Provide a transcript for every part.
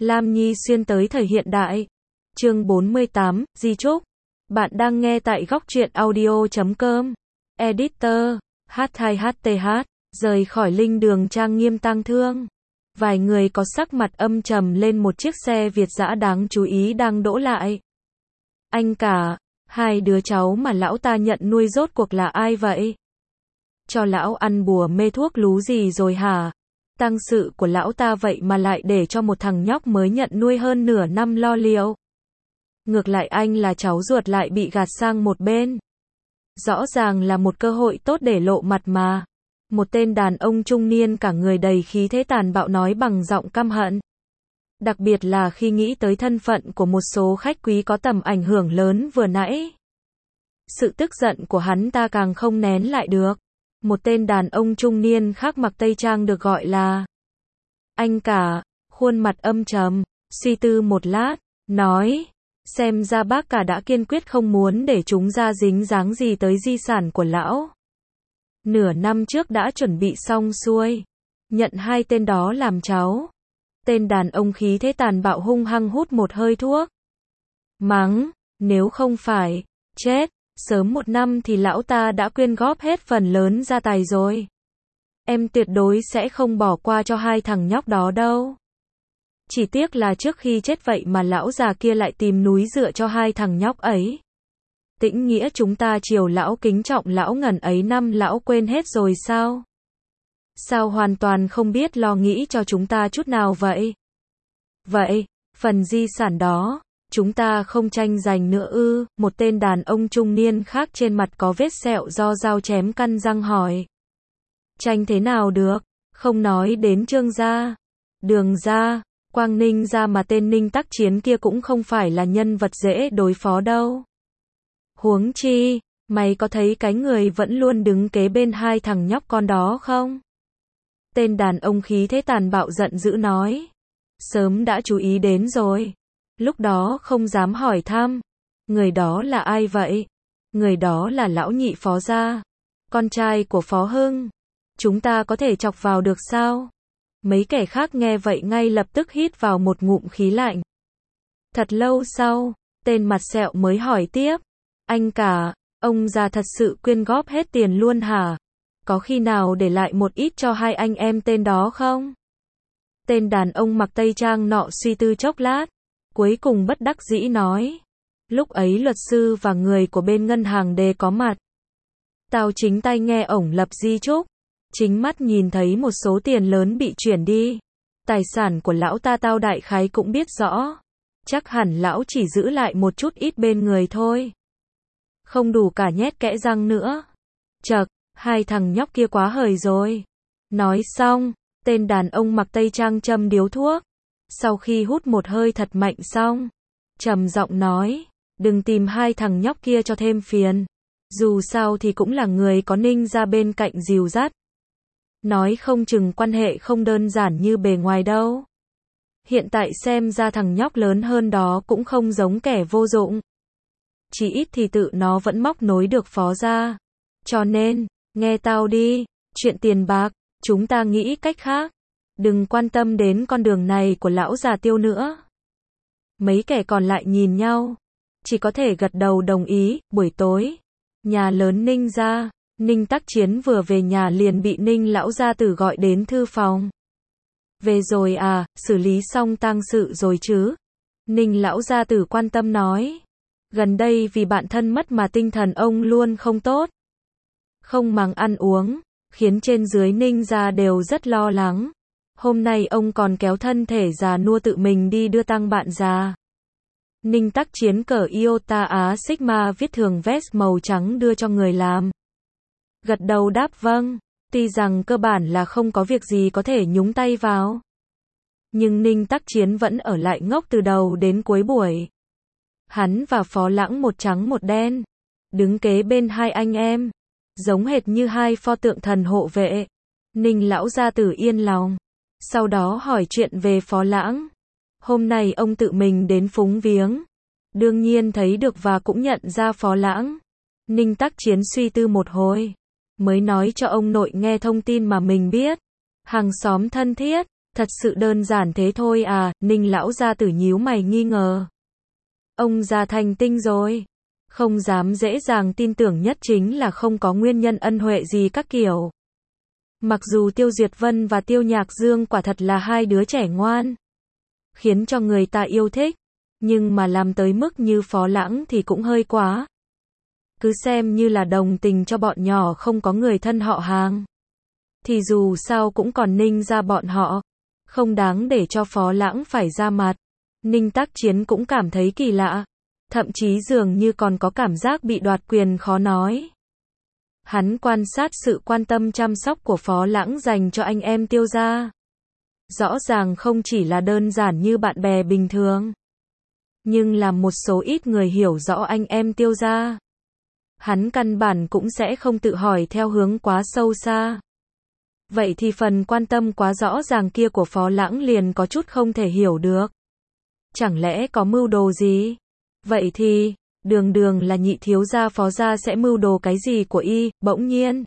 Lam Nhi xuyên tới thời hiện đại. Chương 48, Di Trúc. Bạn đang nghe tại góc truyện audio.com. Editor, HTH, rời khỏi linh đường trang nghiêm tang thương. Vài người có sắc mặt âm trầm lên một chiếc xe Việt dã đáng chú ý đang đỗ lại. Anh cả, hai đứa cháu mà lão ta nhận nuôi rốt cuộc là ai vậy? Cho lão ăn bùa mê thuốc lú gì rồi hả? Tang sự của lão ta vậy mà lại để cho một thằng nhóc mới nhận nuôi hơn nửa năm lo liệu. Ngược lại anh là cháu ruột lại bị gạt sang một bên. Rõ ràng là một cơ hội tốt để lộ mặt mà. Một tên đàn ông trung niên cả người đầy khí thế tàn bạo nói bằng giọng căm hận. Đặc biệt là khi nghĩ tới thân phận của một số khách quý có tầm ảnh hưởng lớn vừa nãy. Sự tức giận của hắn ta càng không nén lại được. Một tên đàn ông trung niên khác mặc tây trang được gọi là anh cả, khuôn mặt âm trầm, suy tư một lát, nói, xem ra bác cả đã kiên quyết không muốn để chúng ra dính dáng gì tới di sản của lão. Nửa năm trước đã chuẩn bị xong xuôi, nhận hai tên đó làm cháu. Tên đàn ông khí thế tàn bạo hung hăng hút một hơi thuốc. Mắng, nếu không phải, chết. Sớm một năm thì lão ta đã quyên góp hết phần lớn gia tài rồi. Em tuyệt đối sẽ không bỏ qua cho hai thằng nhóc đó đâu. Chỉ tiếc là trước khi chết vậy mà lão già kia lại tìm núi dựa cho hai thằng nhóc ấy. Tĩnh nghĩa chúng ta chiều lão kính trọng lão ngần ấy năm lão quên hết rồi sao? Sao hoàn toàn không biết lo nghĩ cho chúng ta chút nào vậy? Vậy, phần di sản đó, chúng ta không tranh giành nữa ư? Một tên đàn ông trung niên khác trên mặt có vết sẹo do dao chém căn răng hỏi. Tranh thế nào được? Không nói đến Trương gia, Đường gia, Quang Ninh gia mà tên Ninh Tắc Chiến kia cũng không phải là nhân vật dễ đối phó đâu. Huống chi, mày có thấy cái người vẫn luôn đứng kế bên hai thằng nhóc con đó không? Tên đàn ông khí thế tàn bạo giận dữ nói. Sớm đã chú ý đến rồi. Lúc đó không dám hỏi thăm. Người đó là ai vậy? Người đó là lão nhị Phó gia, con trai của Phó Hưng. Chúng ta có thể chọc vào được sao? Mấy kẻ khác nghe vậy ngay lập tức hít vào một ngụm khí lạnh. Thật lâu sau, tên mặt sẹo mới hỏi tiếp. Anh cả, ông già thật sự quyên góp hết tiền luôn hả? Có khi nào để lại một ít cho hai anh em tên đó không? Tên đàn ông mặc tây trang nọ suy tư chốc lát. Cuối cùng bất đắc dĩ nói. Lúc ấy luật sư và người của bên ngân hàng đều có mặt. Tao chính tay nghe ổng lập di chúc. Chính mắt nhìn thấy một số tiền lớn bị chuyển đi. Tài sản của lão ta tao đại khái cũng biết rõ. Chắc hẳn lão chỉ giữ lại một chút ít bên người thôi. Không đủ cả nhét kẽ răng nữa. Chậc, hai thằng nhóc kia quá hời rồi. Nói xong, tên đàn ông mặc tây trang châm điếu thuốc. Sau khi hút một hơi thật mạnh xong, trầm giọng nói, đừng tìm hai thằng nhóc kia cho thêm phiền. Dù sao thì cũng là người có Ninh ra bên cạnh dìu dắt. Nói không chừng quan hệ không đơn giản như bề ngoài đâu. Hiện tại xem ra thằng nhóc lớn hơn đó cũng không giống kẻ vô dụng. Chỉ ít thì tự nó vẫn móc nối được Phó gia. Cho nên, nghe tao đi, chuyện tiền bạc, chúng ta nghĩ cách khác. Đừng quan tâm đến con đường này của lão già Tiêu nữa. Mấy kẻ còn lại nhìn nhau, chỉ có thể gật đầu đồng ý. Buổi tối, nhà lớn Ninh gia, Ninh Tắc Chiến vừa về nhà liền bị Ninh lão gia tử gọi đến thư phòng. Về rồi à, xử lý xong tang sự rồi chứ? Ninh lão gia tử quan tâm nói. Gần đây vì bạn thân mất mà tinh thần ông luôn không tốt. Không màng ăn uống, khiến trên dưới Ninh gia đều rất lo lắng. Hôm nay ông còn kéo thân thể già nua tự mình đi đưa tang bạn già. Ninh Tắc Chiến cởi Iota Á Sigma viết thường vest màu trắng đưa cho người làm. Gật đầu đáp vâng, tuy rằng cơ bản là không có việc gì có thể nhúng tay vào. Nhưng Ninh Tắc Chiến vẫn ở lại ngốc từ đầu đến cuối buổi. Hắn và Phó Lãng một trắng một đen, đứng kế bên hai anh em, giống hệt như hai pho tượng thần hộ vệ. Ninh lão gia tử yên lòng. Sau đó hỏi chuyện về Phó Lãng. Hôm nay ông tự mình đến phúng viếng. Đương nhiên thấy được và cũng nhận ra Phó Lãng. Ninh Tắc Chiến suy tư một hồi, mới nói cho ông nội nghe thông tin mà mình biết. Hàng xóm thân thiết, Thật sự đơn giản thế thôi à, Ninh lão gia tử nhíu mày nghi ngờ. Ông già thành tinh rồi. Không dám dễ dàng tin tưởng nhất chính là không có nguyên nhân ân huệ gì các kiểu. Mặc dù Tiêu Duyệt Vân và Tiêu Nhạc Dương quả thật là hai đứa trẻ ngoan, khiến cho người ta yêu thích, nhưng mà làm tới mức như Phó Lãng thì cũng hơi quá. Cứ xem như là đồng tình cho bọn nhỏ không có người thân họ hàng, thì dù sao cũng còn Ninh ra bọn họ, không đáng để cho Phó Lãng phải ra mặt. Ninh Tác Chiến cũng cảm thấy kỳ lạ, thậm chí dường như còn có cảm giác bị đoạt quyền khó nói. Hắn quan sát sự quan tâm chăm sóc của Phó Lãng dành cho anh em Tiêu gia. Rõ ràng không chỉ là đơn giản như bạn bè bình thường, nhưng là một số ít người hiểu rõ anh em Tiêu gia. Hắn căn bản cũng sẽ không tự hỏi theo hướng quá sâu xa. Vậy thì phần quan tâm quá rõ ràng kia của Phó Lãng liền có chút không thể hiểu được. Chẳng lẽ có mưu đồ gì? Vậy thì, đường đường là nhị thiếu gia Phó gia sẽ mưu đồ cái gì của y, bỗng nhiên.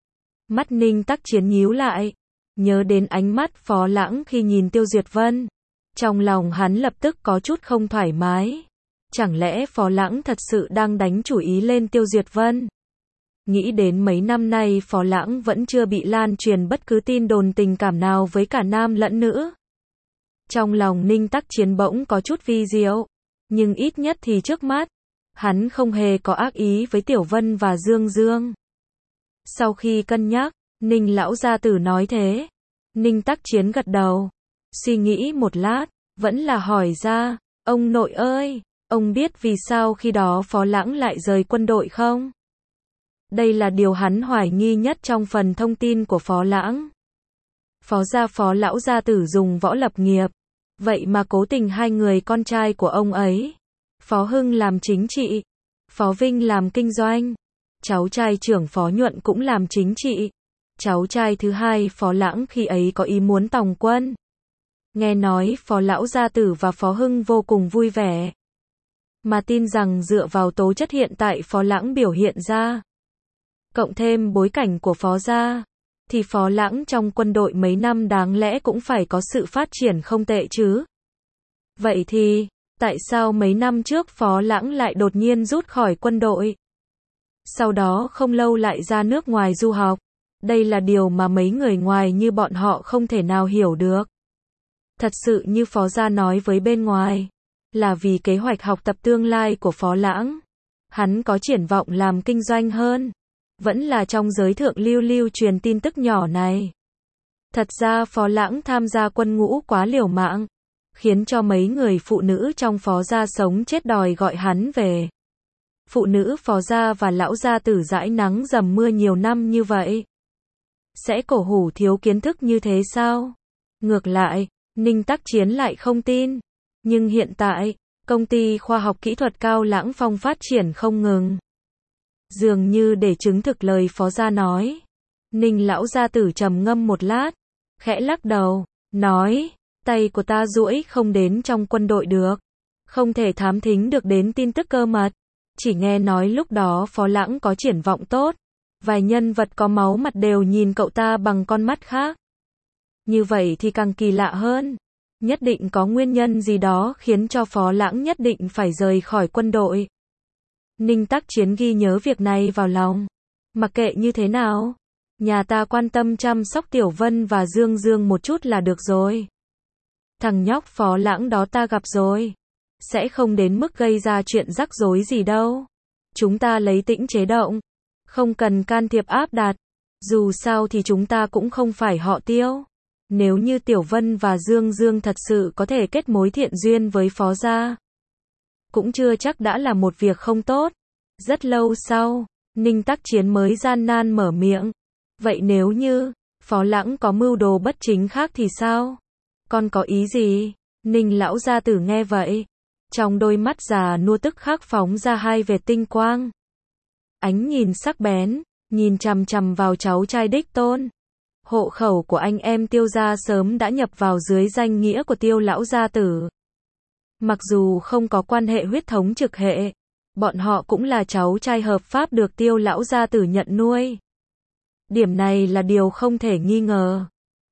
Mắt Ninh Tác Chiến nhíu lại, nhớ đến ánh mắt Phó Lãng khi nhìn Tiêu Duyệt Vân. Trong lòng hắn lập tức có chút không thoải mái. Chẳng lẽ Phó Lãng thật sự đang đánh chủ ý lên Tiêu Duyệt Vân? Nghĩ đến mấy năm nay Phó Lãng vẫn chưa bị lan truyền bất cứ tin đồn tình cảm nào với cả nam lẫn nữ. Trong lòng Ninh Tác Chiến bỗng có chút vi diệu, nhưng ít nhất thì trước mắt, hắn không hề có ác ý với Tiểu Vân và Dương Dương. Sau khi cân nhắc, Ninh lão gia tử nói thế. Ninh Tác Chiến gật đầu, suy nghĩ một lát, vẫn là hỏi ra, ông nội ơi, ông biết vì sao khi đó Phó Lãng lại rời quân đội không? Đây là điều hắn hoài nghi nhất trong phần thông tin của Phó Lãng. Phó gia Phó lão gia tử dùng võ lập nghiệp, vậy mà cố tình hai người con trai của ông ấy, Phó Hưng làm chính trị, Phó Vinh làm kinh doanh, cháu trai trưởng Phó Nhuận cũng làm chính trị, cháu trai thứ hai Phó Lãng khi ấy có ý muốn tòng quân. Nghe nói Phó lão gia tử và Phó Hưng vô cùng vui vẻ, mà tin rằng dựa vào tố chất hiện tại Phó Lãng biểu hiện ra, cộng thêm bối cảnh của Phó gia, thì Phó Lãng trong quân đội mấy năm đáng lẽ cũng phải có sự phát triển không tệ chứ. Vậy thì, tại sao mấy năm trước Phó Lãng lại đột nhiên rút khỏi quân đội? Sau đó không lâu lại ra nước ngoài du học. Đây là điều mà mấy người ngoài như bọn họ không thể nào hiểu được. Thật sự như Phó gia nói với bên ngoài, là vì kế hoạch học tập tương lai của Phó Lãng. Hắn có triển vọng làm kinh doanh hơn. Vẫn là trong giới thượng lưu truyền tin tức nhỏ này. Thật ra Phó Lãng tham gia quân ngũ quá liều mạng, khiến cho mấy người phụ nữ trong Phó gia sống chết đòi gọi hắn về. Phụ nữ Phó gia và lão gia tử dãi nắng dầm mưa nhiều năm như vậy, sẽ cổ hủ thiếu kiến thức như thế sao? Ngược lại, Ninh Tác Chiến lại không tin. Nhưng hiện tại, công ty khoa học kỹ thuật Cao Lãng Phong phát triển không ngừng. Dường như để chứng thực lời Phó gia nói. Ninh lão gia tử trầm ngâm một lát, khẽ lắc đầu, nói, tay của ta duỗi không đến trong quân đội được, không thể thám thính được đến tin tức cơ mật. Chỉ nghe nói lúc đó Phó Lãng có triển vọng tốt, vài nhân vật có máu mặt đều nhìn cậu ta bằng con mắt khác. Như vậy thì càng kỳ lạ hơn. Nhất định có nguyên nhân gì đó khiến cho Phó Lãng nhất định phải rời khỏi quân đội. Ninh Tác Chiến ghi nhớ việc này vào lòng. Mặc kệ như thế nào, nhà ta quan tâm chăm sóc Tiểu Vân và Dương Dương một chút là được rồi. Thằng nhóc Phó Lãng đó ta gặp rồi, sẽ không đến mức gây ra chuyện rắc rối gì đâu. Chúng ta lấy tĩnh chế động, không cần can thiệp áp đặt. Dù sao thì chúng ta cũng không phải họ Tiêu. Nếu như Tiểu Vân và Dương Dương thật sự có thể kết mối thiện duyên với Phó gia, cũng chưa chắc đã là một việc không tốt. Rất lâu sau, Ninh Tác Chiến mới gian nan mở miệng. Vậy nếu như Phó Lãng có mưu đồ bất chính khác thì sao? Con có ý gì? Ninh lão gia tử nghe vậy, trong đôi mắt già nua tức khắc phóng ra hai vệt tinh quang. Ánh nhìn sắc bén, nhìn chằm chằm vào cháu trai đích tôn. Hộ khẩu của anh em Tiêu gia sớm đã nhập vào dưới danh nghĩa của Tiêu lão gia tử. Mặc dù không có quan hệ huyết thống trực hệ, bọn họ cũng là cháu trai hợp pháp được Tiêu lão gia tử nhận nuôi. Điểm này là điều không thể nghi ngờ.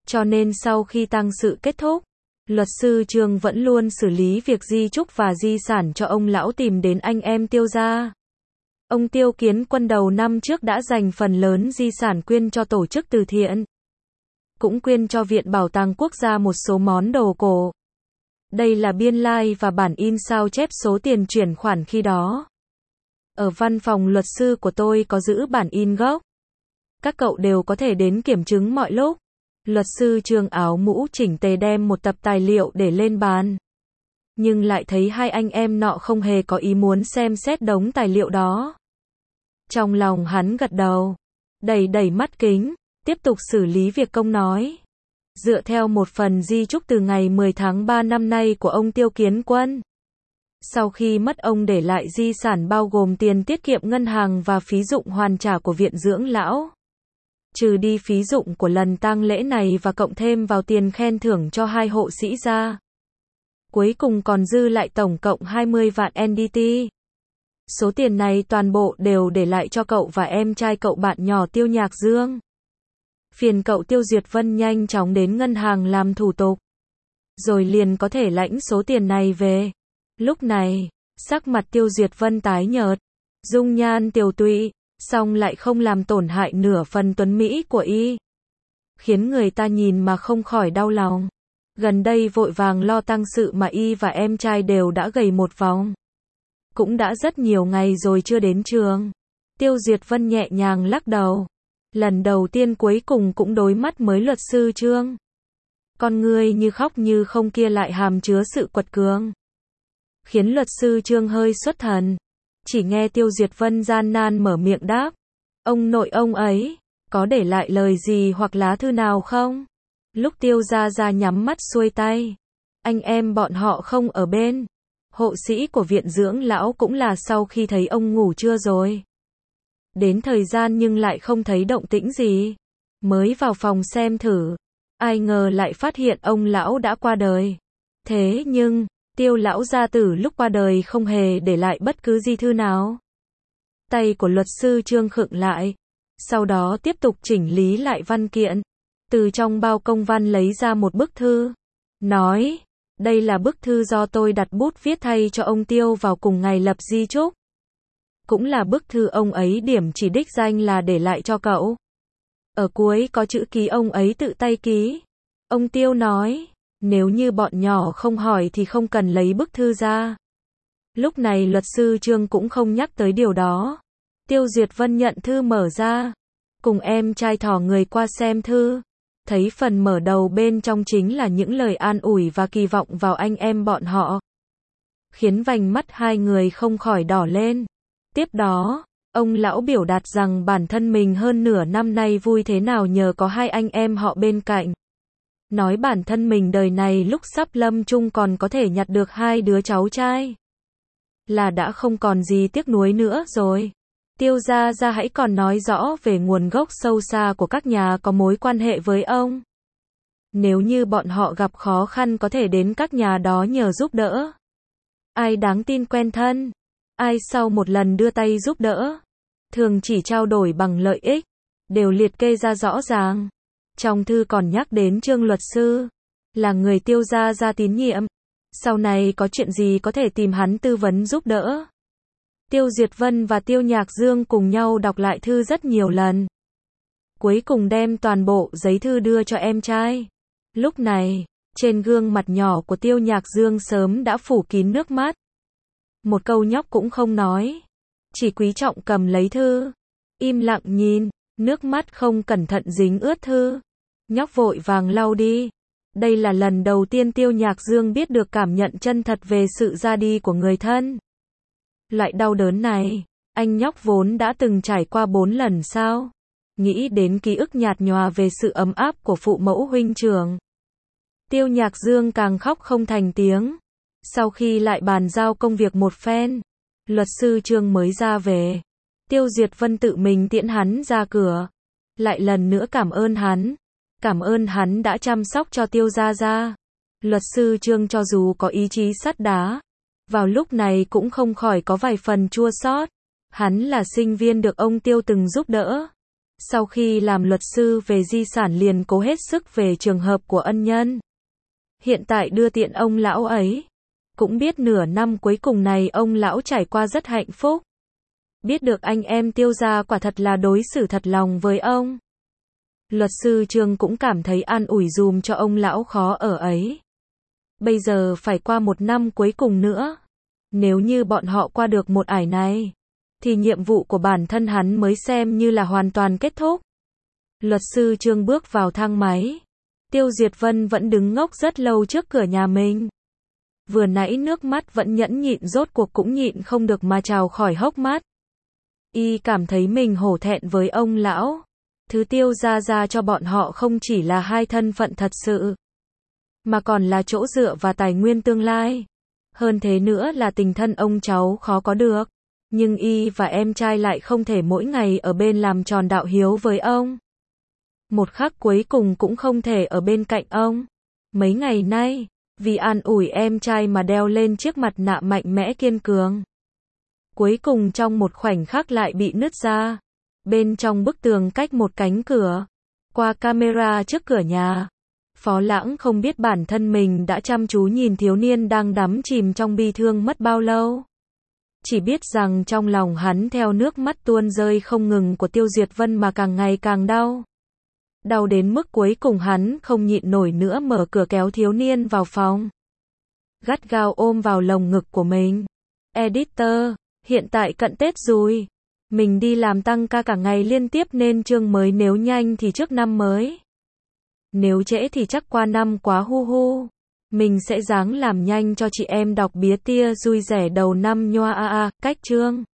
Cho nên sau khi tang sự kết thúc, luật sư Trương vẫn luôn xử lý việc di chúc và di sản cho ông lão tìm đến anh em Tiêu gia. Ông Tiêu Kiến Quân đầu năm trước đã dành phần lớn di sản quyên cho tổ chức từ thiện. Cũng quyên cho Viện Bảo tàng Quốc gia một số món đồ cổ. Đây là biên lai like và bản in sao chép số tiền chuyển khoản khi đó. Ở văn phòng luật sư của tôi có giữ bản in gốc. Các cậu đều có thể đến kiểm chứng mọi lúc. Luật sư Trương áo mũ chỉnh tề đem một tập tài liệu để lên bàn. Nhưng lại thấy hai anh em nọ không hề có ý muốn xem xét đống tài liệu đó. Trong lòng hắn gật đầu, đẩy mắt kính, tiếp tục xử lý việc công nói. Dựa theo một phần di chúc từ ngày 10 tháng 3 năm nay của ông Tiêu Kiến Quân. Sau khi mất ông để lại di sản bao gồm tiền tiết kiệm ngân hàng và phí dụng hoàn trả của viện dưỡng lão. Trừ đi phí dụng của lần tang lễ này và cộng thêm vào tiền khen thưởng cho hai hộ sĩ gia. Cuối cùng còn dư lại tổng cộng 20 vạn NDT. Số tiền này toàn bộ đều để lại cho cậu và em trai cậu bạn nhỏ Tiêu Nhạc Dương. Phiền cậu Tiêu Duyệt Vân nhanh chóng đến ngân hàng làm thủ tục. Rồi liền có thể lãnh số tiền này về. Lúc này, sắc mặt Tiêu Duyệt Vân tái nhợt, dung nhan tiều tụy, song lại không làm tổn hại nửa phần tuấn mỹ của y. Khiến người ta nhìn mà không khỏi đau lòng. Gần đây vội vàng lo tang sự mà y và em trai đều đã gầy một vòng. Cũng đã rất nhiều ngày rồi chưa đến trường. Tiêu Duyệt Vân nhẹ nhàng lắc đầu. Lần đầu tiên cuối cùng cũng đối mắt mới luật sư Trương. Con ngươi như khóc như không kia lại hàm chứa sự quật cường. Khiến luật sư Trương hơi xuất thần. Chỉ nghe Tiêu Duyệt Vân gian nan mở miệng đáp. Ông nội ông ấy, có để lại lời gì hoặc lá thư nào không? Lúc Tiêu gia nhắm mắt xuôi tay. Anh em bọn họ không ở bên. Hộ sĩ của viện dưỡng lão cũng là sau khi thấy ông ngủ trưa rồi. Đến thời gian nhưng lại không thấy động tĩnh gì. Mới vào phòng xem thử. Ai ngờ lại phát hiện ông lão đã qua đời. Thế nhưng, Tiêu lão gia tử lúc qua đời không hề để lại bất cứ di thư nào. Tay của luật sư Trương khựng lại. Sau đó tiếp tục chỉnh lý lại văn kiện. Từ trong bao công văn lấy ra một bức thư. Nói, đây là bức thư do tôi đặt bút viết thay cho ông Tiêu vào cùng ngày lập di chúc. Cũng là bức thư ông ấy điểm chỉ đích danh là để lại cho cậu. Ở cuối có chữ ký ông ấy tự tay ký. Ông Tiêu nói, nếu như bọn nhỏ không hỏi thì không cần lấy bức thư ra. Lúc này luật sư Trương cũng không nhắc tới điều đó. Tiêu Duyệt Vân nhận thư mở ra. Cùng em trai thò người qua xem thư. Thấy phần mở đầu bên trong chính là những lời an ủi và kỳ vọng vào anh em bọn họ. Khiến vành mắt hai người không khỏi đỏ lên. Tiếp đó, ông lão biểu đạt rằng bản thân mình hơn nửa năm nay vui thế nào nhờ có hai anh em họ bên cạnh. Nói bản thân mình đời này lúc sắp lâm chung còn có thể nhặt được hai đứa cháu trai. Là đã không còn gì tiếc nuối nữa rồi. Tiêu gia hãy còn nói rõ về nguồn gốc sâu xa của các nhà có mối quan hệ với ông. Nếu như bọn họ gặp khó khăn có thể đến các nhà đó nhờ giúp đỡ. Ai đáng tin quen thân. Ai sau một lần đưa tay giúp đỡ. Thường chỉ trao đổi bằng lợi ích. Đều liệt kê ra rõ ràng. Trong thư còn nhắc đến Trương luật sư. Là người Tiêu gia tín nhiệm. Sau này có chuyện gì có thể tìm hắn tư vấn giúp đỡ. Tiêu Duyệt Vân và Tiêu Nhạc Dương cùng nhau đọc lại thư rất nhiều lần. Cuối cùng đem toàn bộ giấy thư đưa cho em trai. Lúc này, trên gương mặt nhỏ của Tiêu Nhạc Dương sớm đã phủ kín nước mắt. Một câu nhóc cũng không nói. Chỉ quý trọng cầm lấy thư. Im lặng nhìn, nước mắt không cẩn thận dính ướt thư. Nhóc vội vàng lau đi. Đây là lần đầu tiên Tiêu Nhạc Dương biết được cảm nhận chân thật về sự ra đi của người thân. Loại đau đớn này, anh nhóc vốn đã từng trải qua 4 lần sao? Nghĩ đến ký ức nhạt nhòa về sự ấm áp của phụ mẫu huynh trưởng. Tiêu Nhạc Dương càng khóc không thành tiếng. Sau khi lại bàn giao công việc một phen, luật sư Trương mới ra về. Tiêu Duyệt Vân tự mình tiễn hắn ra cửa. Lại lần nữa cảm ơn hắn đã chăm sóc cho Tiêu gia. Luật sư Trương cho dù có ý chí sắt đá, vào lúc này cũng không khỏi có vài phần chua xót. Hắn là sinh viên được ông Tiêu từng giúp đỡ. Sau khi làm luật sư về di sản liền cố hết sức về trường hợp của ân nhân. Hiện tại đưa tiện ông lão ấy. Cũng biết nửa năm cuối cùng này ông lão trải qua rất hạnh phúc. Biết được anh em Tiêu gia quả thật là đối xử thật lòng với ông. Luật sư Trương cũng cảm thấy an ủi dùm cho ông lão khó ở ấy. Bây giờ phải qua một năm cuối cùng nữa. Nếu như bọn họ qua được một ải này, thì nhiệm vụ của bản thân hắn mới xem như là hoàn toàn kết thúc. Luật sư Trương bước vào thang máy. Tiêu Diệt Vân vẫn đứng ngốc rất lâu trước cửa nhà mình. Vừa nãy nước mắt vẫn nhẫn nhịn rốt cuộc cũng nhịn không được mà trào khỏi hốc mắt. Y cảm thấy mình hổ thẹn với ông lão. Thứ Tiêu ra cho bọn họ không chỉ là hai thân phận thật sự, mà còn là chỗ dựa và tài nguyên tương lai. Hơn thế nữa là tình thân ông cháu khó có được. Nhưng Y và em trai lại không thể mỗi ngày ở bên làm tròn đạo hiếu với ông. Một khắc cuối cùng cũng không thể ở bên cạnh ông. Mấy ngày nay, vì an ủi em trai mà đeo lên chiếc mặt nạ mạnh mẽ kiên cường. Cuối cùng trong một khoảnh khắc lại bị nứt ra. Bên trong bức tường cách một cánh cửa. Qua camera trước cửa nhà. Phó Lãng không biết bản thân mình đã chăm chú nhìn thiếu niên đang đắm chìm trong bi thương mất bao lâu. Chỉ biết rằng trong lòng hắn theo nước mắt tuôn rơi không ngừng của Tiêu Diệt Vân mà càng ngày càng đau. Đau đến mức cuối cùng hắn không nhịn nổi nữa mở cửa kéo thiếu niên vào phòng. Gắt gao ôm vào lồng ngực của mình. Editor, hiện tại cận Tết rồi. Mình đi làm tăng ca cả ngày liên tiếp nên chương mới nếu nhanh thì trước năm mới. Nếu trễ thì chắc qua năm quá hu hu. Mình sẽ ráng làm nhanh cho chị em đọc bía tia vui rẻ đầu năm nhoa cách chương.